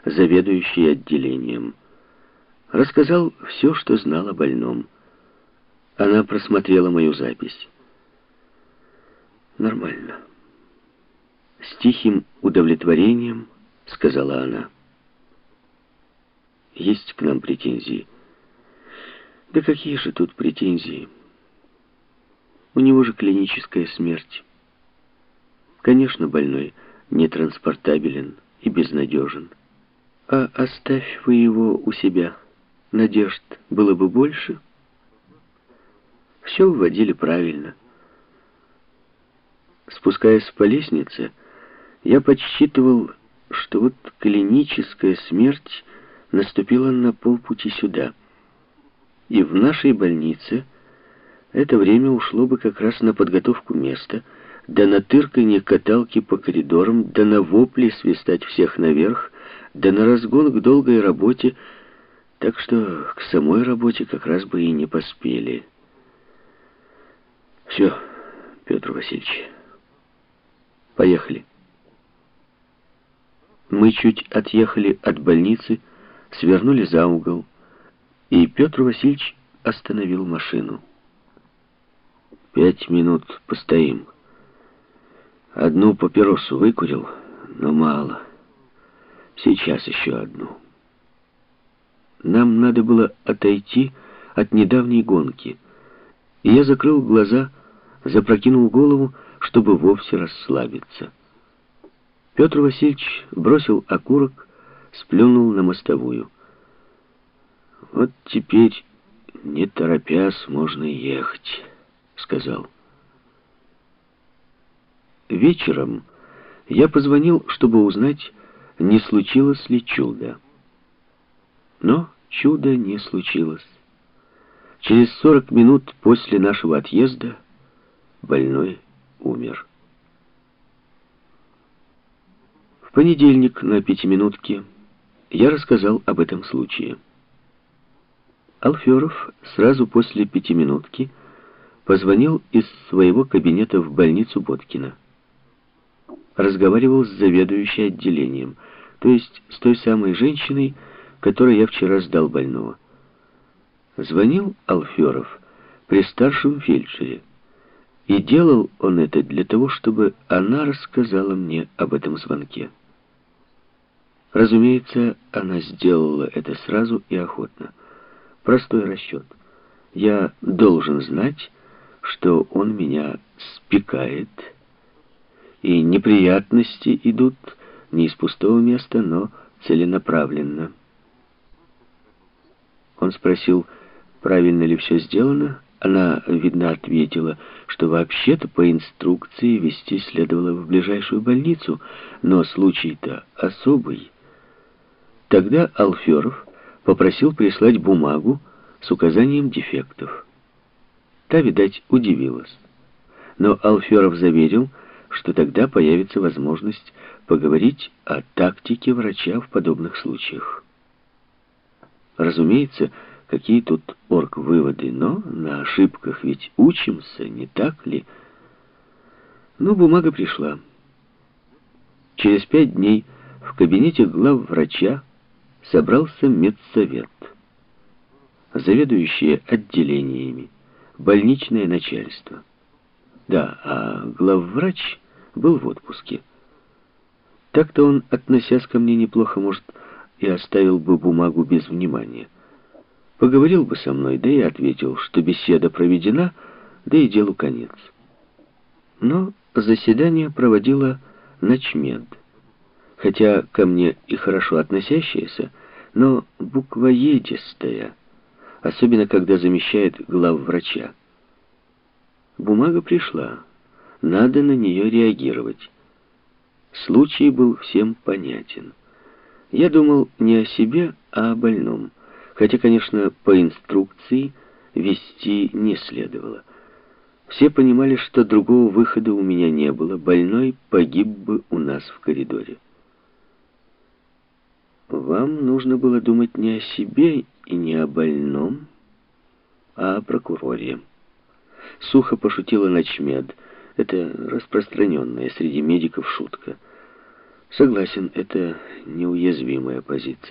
заведующий отделением. Рассказал все, что знал о больном. Она просмотрела мою запись. «Нормально». С тихим удовлетворением сказала она. «Есть к нам претензии?» «Да какие же тут претензии? У него же клиническая смерть. Конечно, больной нетранспортабелен и безнадежен. А оставь вы его у себя, надежд было бы больше. Все вводили правильно». Спускаясь по лестнице, я подсчитывал, что вот клиническая смерть наступила на полпути сюда. И в нашей больнице это время ушло бы как раз на подготовку места, да на тырканье каталки по коридорам, да на вопли свистать всех наверх, да на разгон к долгой работе, так что к самой работе как раз бы и не поспели. Все, Петр Васильевич, поехали. Мы чуть отъехали от больницы, свернули за угол, и Петр Васильевич остановил машину. 5 минут постоим. Одну папиросу выкурил, но мало. Сейчас еще одну. Нам надо было отойти от недавней гонки, и я закрыл глаза, запрокинул голову, чтобы вовсе расслабиться. Петр Васильевич бросил окурок, сплюнул на мостовую. «Вот теперь, не торопясь, можно ехать», — сказал. Вечером я позвонил, чтобы узнать, не случилось ли чудо. Но чуда не случилось. Через 40 минут после нашего отъезда больной умер. В понедельник на пятиминутке я рассказал об этом случае. Алферов сразу после пятиминутки позвонил из своего кабинета в больницу Боткина. Разговаривал с заведующей отделением, то есть с той самой женщиной, которой я вчера сдал больного. Звонил Алферов при старшем фельдшере, и делал он это для того, чтобы она рассказала мне об этом звонке. Разумеется, она сделала это сразу и охотно. Простой расчет. Я должен знать, что он меня спекает, и неприятности идут не из пустого места, но целенаправленно. Он спросил, правильно ли все сделано. Она, видно, ответила, что вообще-то по инструкции везти следовало в ближайшую больницу, но случай-то особый. Тогда Алферов попросил прислать бумагу с указанием дефектов. Та, видать, удивилась. Но Алферов заверил, что тогда появится возможность поговорить о тактике врача в подобных случаях. Разумеется, какие тут оргвыводы, но на ошибках ведь учимся, не так ли? Ну, бумага пришла. Через 5 дней в кабинете главврача собрался медсовет. Заведующие отделениями, больничное начальство. Да, а главврач был в отпуске. Так-то он, относясь ко мне неплохо, может, и оставил бы бумагу без внимания. Поговорил бы со мной, да и ответил, что беседа проведена, да и делу конец. Но заседание проводила начмед, хотя ко мне и хорошо относящаяся, но буквоедистая, особенно когда замещает главврача. Бумага пришла, надо на нее реагировать. Случай был всем понятен. Я думал не о себе, а о больном, хотя, конечно, по инструкции вести не следовало. Все понимали, что другого выхода у меня не было, больной погиб бы у нас в коридоре. Вам нужно было думать не о себе и не о больном, а о прокуроре. Сухо пошутила начмед. Это распространенная среди медиков шутка. Согласен, это неуязвимая позиция.